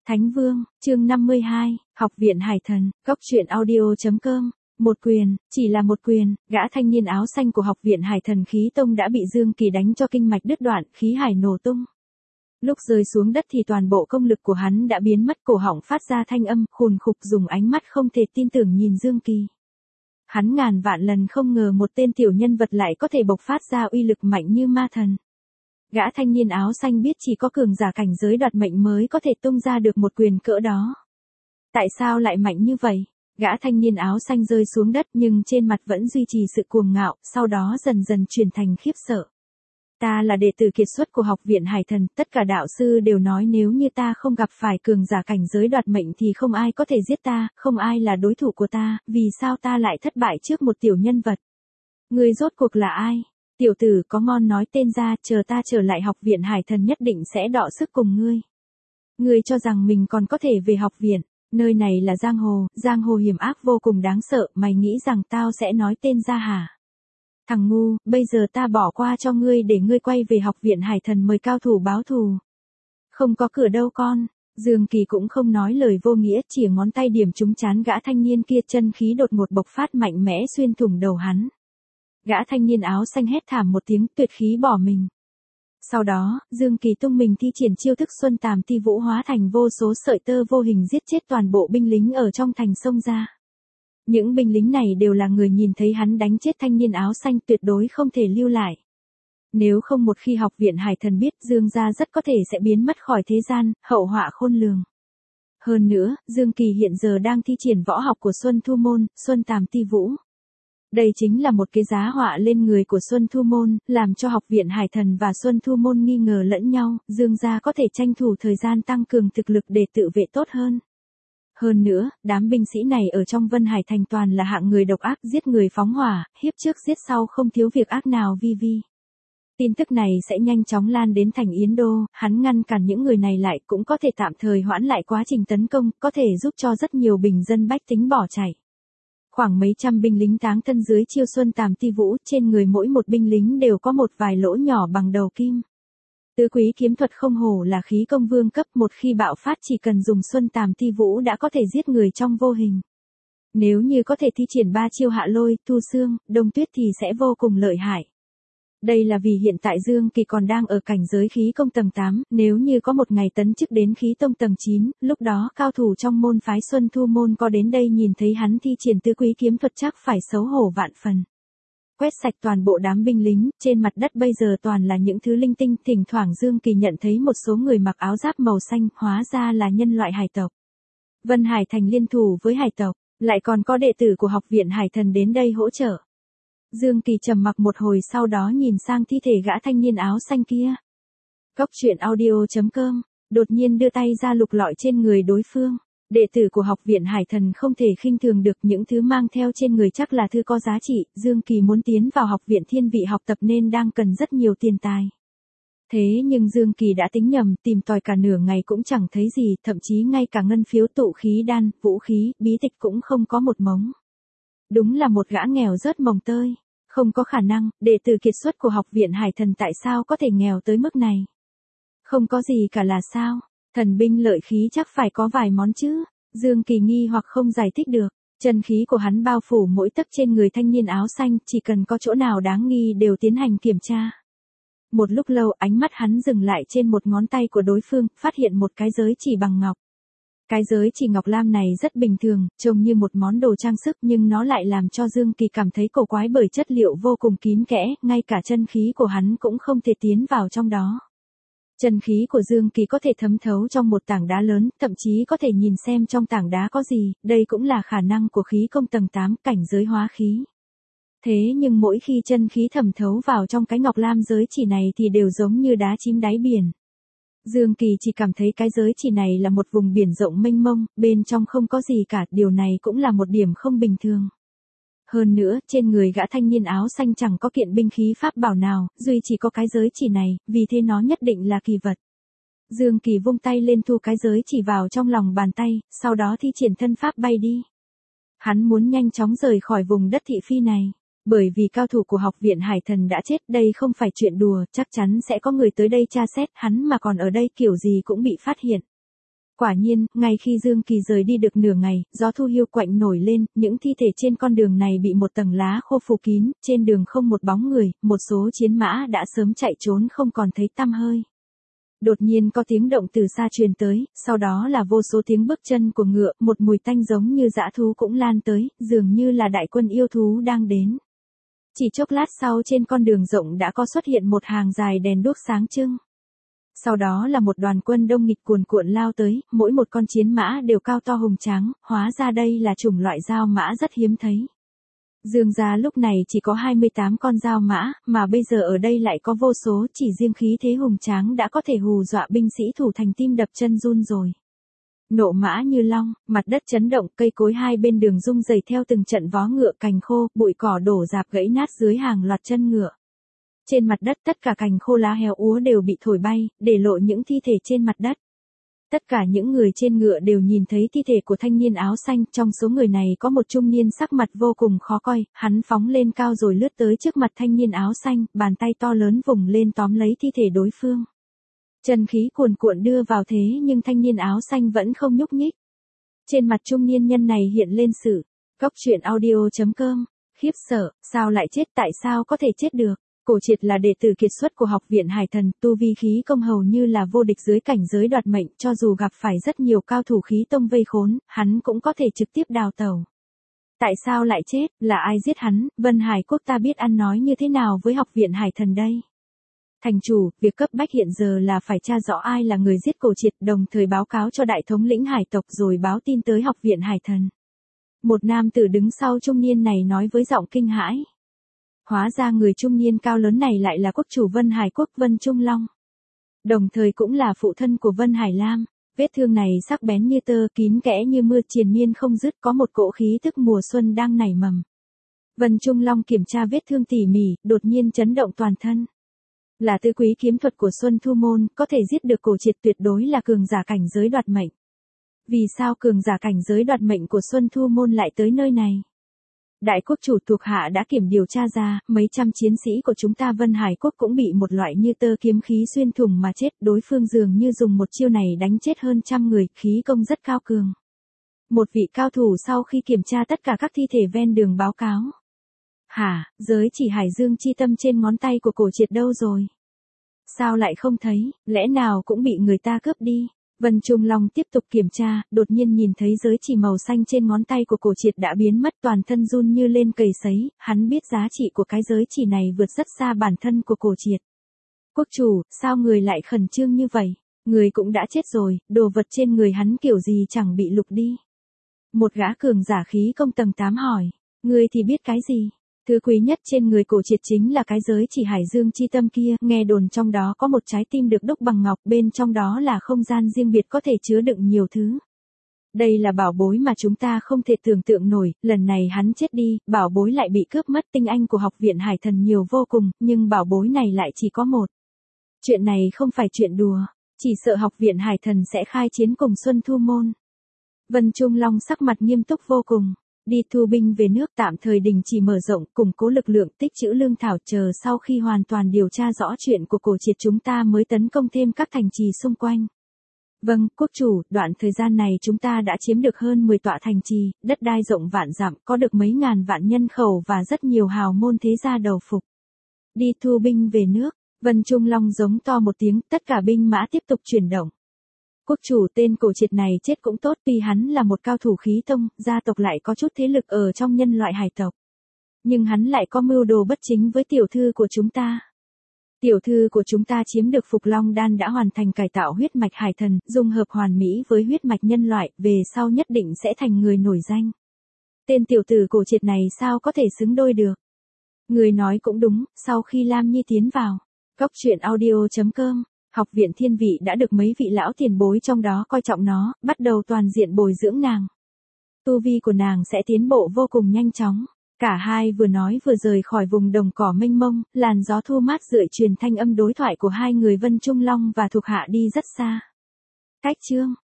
Thánh Vương, chương 52, Học viện Hải Thần, Cốc truyện audio.com. Một quyền, chỉ là một quyền, gã thanh niên áo xanh của Học viện Hải Thần Khí Tông đã bị Dương Kỳ đánh cho kinh mạch đứt đoạn, khí hải nổ tung. Lúc rơi xuống đất thì toàn bộ công lực của hắn đã biến mất, cổ họng phát ra thanh âm khùn khục, dùng ánh mắt không thể tin tưởng nhìn Dương Kỳ. Hắn ngàn vạn lần không ngờ một tên tiểu nhân vật lại có thể bộc phát ra uy lực mạnh như ma thần. Gã thanh niên áo xanh biết chỉ có cường giả cảnh giới đoạt mệnh mới có thể tung ra được một quyền cỡ đó. Tại sao lại mạnh như vậy? Gã thanh niên áo xanh rơi xuống đất nhưng trên mặt vẫn duy trì sự cuồng ngạo, sau đó dần dần chuyển thành khiếp sợ. Ta là đệ tử kiệt xuất của Học viện Hải Thần, tất cả đạo sư đều nói nếu như ta không gặp phải cường giả cảnh giới đoạt mệnh thì không ai có thể giết ta, không ai là đối thủ của ta, vì sao ta lại thất bại trước một tiểu nhân vật? Ngươi rốt cuộc là ai? Tiểu tử có ngon nói tên ra, chờ ta trở lại Học viện Hải Thần nhất định sẽ đọ sức cùng ngươi. Ngươi cho rằng mình còn có thể về học viện, nơi này là giang hồ hiểm ác vô cùng đáng sợ, mày nghĩ rằng tao sẽ nói tên ra hả? Thằng ngu, bây giờ ta bỏ qua cho ngươi để ngươi quay về Học viện Hải Thần mời cao thủ báo thù. Không có cửa đâu con. Dương Kỳ cũng không nói lời vô nghĩa, chỉ ngón tay điểm trúng trán gã thanh niên kia, chân khí đột ngột bộc phát mạnh mẽ xuyên thủng đầu hắn. Gã thanh niên áo xanh hét thảm một tiếng, tuyệt khí bỏ mình. Sau đó, Dương Kỳ tung mình thi triển chiêu thức Xuân Tàm Ti Vũ, hóa thành vô số sợi tơ vô hình giết chết toàn bộ binh lính ở trong thành xông ra. Những binh lính này đều là người nhìn thấy hắn đánh chết thanh niên áo xanh, tuyệt đối không thể lưu lại. Nếu không một khi Học viện Hải Thần biết, Dương gia rất có thể sẽ biến mất khỏi thế gian, hậu họa khôn lường. Hơn nữa, Dương Kỳ hiện giờ đang thi triển võ học của Xuân Thu Môn, Xuân Tàm Ti Vũ. Đây chính là một cái giá họa lên người của Xuân Thu Môn, làm cho Học viện Hải Thần và Xuân Thu Môn nghi ngờ lẫn nhau, Dương gia có thể tranh thủ thời gian tăng cường thực lực để tự vệ tốt hơn. Hơn nữa, đám binh sĩ này ở trong Vân Hải Thành toàn là hạng người độc ác, giết người phóng hỏa, hiếp trước giết sau, không thiếu việc ác nào vi. Tin tức này sẽ nhanh chóng lan đến thành Yến Đô, hắn ngăn cản những người này lại cũng có thể tạm thời hoãn lại quá trình tấn công, có thể giúp cho rất nhiều bình dân bách tính bỏ chạy. Khoảng mấy trăm binh lính táng thân dưới chiêu Xuân Tàm Ti Vũ, trên người mỗi một binh lính đều có một vài lỗ nhỏ bằng đầu kim. Tứ quý kiếm thuật không hổ là khí công vương cấp, một khi bạo phát chỉ cần dùng Xuân Tàm Ti Vũ đã có thể giết người trong vô hình. Nếu như có thể thi triển 3 chiêu Hạ Lôi, Thu Xương, Đông Tuyết thì sẽ vô cùng lợi hại. Đây là vì hiện tại Dương Kỳ còn đang ở cảnh giới khí công tầng 8, nếu như có một ngày tấn chức đến khí tông tầng 9, lúc đó cao thủ trong môn phái Xuân Thu Môn có đến đây nhìn thấy hắn thi triển tứ quý kiếm thuật chắc phải xấu hổ vạn phần. Quét sạch toàn bộ đám binh lính, trên mặt đất bây giờ toàn là những thứ linh tinh, thỉnh thoảng Dương Kỳ nhận thấy một số người mặc áo giáp màu xanh, hóa ra là nhân loại hải tộc. Vân Hải Thành liên thủ với hải tộc, lại còn có đệ tử của Học viện Hải Thần đến đây hỗ trợ. Dương Kỳ trầm mặc một hồi, sau đó nhìn sang thi thể gã thanh niên áo xanh kia. Cốc truyện audio.com, đột nhiên đưa tay ra lục lọi trên người đối phương. Đệ tử của Học viện Hải Thần không thể khinh thường được, những thứ mang theo trên người chắc là thứ có giá trị, Dương Kỳ muốn tiến vào Học viện Thiên Vị học tập nên đang cần rất nhiều tiền tài. Thế nhưng Dương Kỳ đã tính nhầm, tìm tòi cả nửa ngày cũng chẳng thấy gì, thậm chí ngay cả ngân phiếu, tụ khí đan, vũ khí, bí tịch cũng không có một mống. Đúng là một gã nghèo rớt mồng tơi. Không có khả năng, đệ tử kiệt xuất của Học viện Hải Thần tại sao có thể nghèo tới mức này? Không có gì cả là sao? Thần binh lợi khí chắc phải có vài món chứ? Dương Kỳ nghi hoặc không giải thích được. Chân khí của hắn bao phủ mỗi tấc trên người thanh niên áo xanh, chỉ cần có chỗ nào đáng nghi đều tiến hành kiểm tra. Một lúc lâu, ánh mắt hắn dừng lại trên một ngón tay của đối phương, phát hiện một cái giới chỉ bằng ngọc. Cái giới chỉ ngọc lam này rất bình thường, trông như một món đồ trang sức, nhưng nó lại làm cho Dương Kỳ cảm thấy cổ quái bởi chất liệu vô cùng kín kẽ, ngay cả chân khí của hắn cũng không thể tiến vào trong đó. Chân khí của Dương Kỳ có thể thấm thấu trong một tảng đá lớn, thậm chí có thể nhìn xem trong tảng đá có gì, đây cũng là khả năng của khí công tầng 8, cảnh giới hóa khí. Thế nhưng mỗi khi chân khí thẩm thấu vào trong cái ngọc lam giới chỉ này thì đều giống như đá chìm đáy biển. Dương Kỳ chỉ cảm thấy cái giới chỉ này là một vùng biển rộng mênh mông, bên trong không có gì cả, điều này cũng là một điểm không bình thường. Hơn nữa, trên người gã thanh niên áo xanh chẳng có kiện binh khí pháp bảo nào, duy chỉ có cái giới chỉ này, vì thế nó nhất định là kỳ vật. Dương Kỳ vung tay lên thu cái giới chỉ vào trong lòng bàn tay, sau đó thi triển thân pháp bay đi. Hắn muốn nhanh chóng rời khỏi vùng đất thị phi này. Bởi vì cao thủ của Học viện Hải Thần đã chết, đây không phải chuyện đùa, chắc chắn sẽ có người tới đây tra xét, hắn mà còn ở đây kiểu gì cũng bị phát hiện. Quả nhiên, ngay khi Dương Kỳ rời đi được nửa ngày, gió thu hiu quạnh nổi lên, những thi thể trên con đường này bị một tầng lá khô phủ kín, trên đường không một bóng người, một số chiến mã đã sớm chạy trốn không còn thấy tăm hơi. Đột nhiên có tiếng động từ xa truyền tới, sau đó là vô số tiếng bước chân của ngựa, một mùi tanh giống như dã thú cũng lan tới, dường như là đại quân yêu thú đang đến. Chỉ chốc lát sau trên con đường rộng đã có xuất hiện một hàng dài đèn đuốc sáng trưng. Sau đó là một đoàn quân đông nghịch cuồn cuộn lao tới, mỗi một con chiến mã đều cao to hùng tráng, hóa ra đây là chủng loại dao mã rất hiếm thấy. Dương gia lúc này chỉ có 28 con dao mã, mà bây giờ ở đây lại có vô số, chỉ riêng khí thế hùng tráng đã có thể hù dọa binh sĩ thủ thành tim đập chân run rồi. Nộ mã như long, mặt đất chấn động, cây cối hai bên đường rung rẩy theo từng trận vó ngựa, cành khô, bụi cỏ đổ rạp gãy nát dưới hàng loạt chân ngựa. Trên mặt đất tất cả cành khô lá héo úa đều bị thổi bay, để lộ những thi thể trên mặt đất. Tất cả những người trên ngựa đều nhìn thấy thi thể của thanh niên áo xanh, trong số người này có một trung niên sắc mặt vô cùng khó coi, hắn phóng lên cao rồi lướt tới trước mặt thanh niên áo xanh, bàn tay to lớn vùng lên tóm lấy thi thể đối phương. Chân khí cuồn cuộn đưa vào thế nhưng thanh niên áo xanh vẫn không nhúc nhích. Trên mặt trung niên nhân này hiện lên sự, goctruyện.audio.com, khiếp sợ, sao lại chết, tại sao có thể chết được? Cổ Triệt là đệ tử kiệt xuất của học viện Hải Thần, tu vi khí công hầu như là vô địch dưới cảnh giới đoạt mệnh, cho dù gặp phải rất nhiều cao thủ khí tông vây khốn, hắn cũng có thể trực tiếp đào tẩu. Tại sao lại chết, là ai giết hắn, Vân Hải Quốc ta biết ăn nói như thế nào với học viện Hải Thần đây? Thành chủ, việc cấp bách hiện giờ là phải tra rõ ai là người giết Cổ Triệt, đồng thời báo cáo cho đại thống lĩnh hải tộc rồi báo tin tới học viện Hải Thần. Một nam tử đứng sau trung niên này nói với giọng kinh hãi. Hóa ra người trung niên cao lớn này lại là quốc chủ Vân Hải Quốc Vân Trung Long. Đồng thời cũng là phụ thân của Vân Hải Lam. Vết thương này sắc bén như tơ, kín kẽ như mưa, triền miên không dứt, có một cỗ khí tức mùa xuân đang nảy mầm. Vân Trung Long kiểm tra vết thương tỉ mỉ, đột nhiên chấn động toàn thân. Là tứ quý kiếm thuật của Xuân Thu Môn, có thể giết được Cổ Triệt tuyệt đối là cường giả cảnh giới đoạt mệnh. Vì sao cường giả cảnh giới đoạt mệnh của Xuân Thu Môn lại tới nơi này? Đại quốc chủ thuộc hạ đã kiểm điều tra ra, mấy trăm chiến sĩ của chúng ta Vân Hải Quốc cũng bị một loại như tơ kiếm khí xuyên thủng mà chết, đối phương dường như dùng một chiêu này đánh chết hơn trăm người, khí công rất cao cường. Một vị cao thủ sau khi kiểm tra tất cả các thi thể ven đường báo cáo. Hả, giới chỉ Hải Dương chi tâm trên ngón tay của Cổ Triệt đâu rồi? Sao lại không thấy, lẽ nào cũng bị người ta cướp đi? Vân Trung Long tiếp tục kiểm tra, đột nhiên nhìn thấy giới chỉ màu xanh trên ngón tay của Cổ Triệt đã biến mất, toàn thân run như lên cầy sấy, hắn biết giá trị của cái giới chỉ này vượt rất xa bản thân của Cổ Triệt. Quốc chủ, sao người lại khẩn trương như vậy? Người cũng đã chết rồi, đồ vật trên người hắn kiểu gì chẳng bị lục đi. Một gã cường giả khí công tầng 8 hỏi, người thì biết cái gì? Thứ quý nhất trên người Cổ Triệt chính là cái giới chỉ Hải Dương chi tâm kia, nghe đồn trong đó có một trái tim được đúc bằng ngọc, bên trong đó là không gian riêng biệt có thể chứa đựng nhiều thứ. Đây là bảo bối mà chúng ta không thể tưởng tượng nổi, lần này hắn chết đi, bảo bối lại bị cướp mất, tinh anh của học viện Hải Thần nhiều vô cùng, nhưng bảo bối này lại chỉ có một. Chuyện này không phải chuyện đùa, chỉ sợ học viện Hải Thần sẽ khai chiến cùng Xuân Thu Môn. Vân Trung Long sắc mặt nghiêm túc vô cùng. Đi thu binh về nước, tạm thời đình chỉ mở rộng, củng cố lực lượng, tích trữ lương thảo, chờ sau khi hoàn toàn điều tra rõ chuyện của Cổ Triệt chúng ta mới tấn công thêm các thành trì xung quanh. Vâng, quốc chủ, đoạn thời gian này chúng ta đã chiếm được hơn 10 tọa thành trì, đất đai rộng vạn dặm, có được mấy ngàn vạn nhân khẩu và rất nhiều hào môn thế gia đầu phục. Đi thu binh về nước, Vân Trung Long giống to một tiếng, tất cả binh mã tiếp tục chuyển động. Quốc chủ, tên Cổ Triệt này chết cũng tốt, tuy hắn là một cao thủ khí tông, gia tộc lại có chút thế lực ở trong nhân loại hải tộc. Nhưng hắn lại có mưu đồ bất chính với tiểu thư của chúng ta. Tiểu thư của chúng ta chiếm được Phục Long Đan đã hoàn thành cải tạo huyết mạch hải thần, dung hợp hoàn mỹ với huyết mạch nhân loại, về sau nhất định sẽ thành người nổi danh. Tên tiểu tử Cổ Triệt này sao có thể xứng đôi được? Người nói cũng đúng, sau khi Lam Nhi tiến vào, goctruyện.audio.com, học viện Thiên Vị đã được mấy vị lão tiền bối trong đó coi trọng nó, bắt đầu toàn diện bồi dưỡng nàng. Tu vi của nàng sẽ tiến bộ vô cùng nhanh chóng. Cả hai vừa nói vừa rời khỏi vùng đồng cỏ mênh mông, làn gió thu mát rượi truyền thanh âm đối thoại của hai người Vân Trung Long và thuộc hạ đi rất xa. Cách chương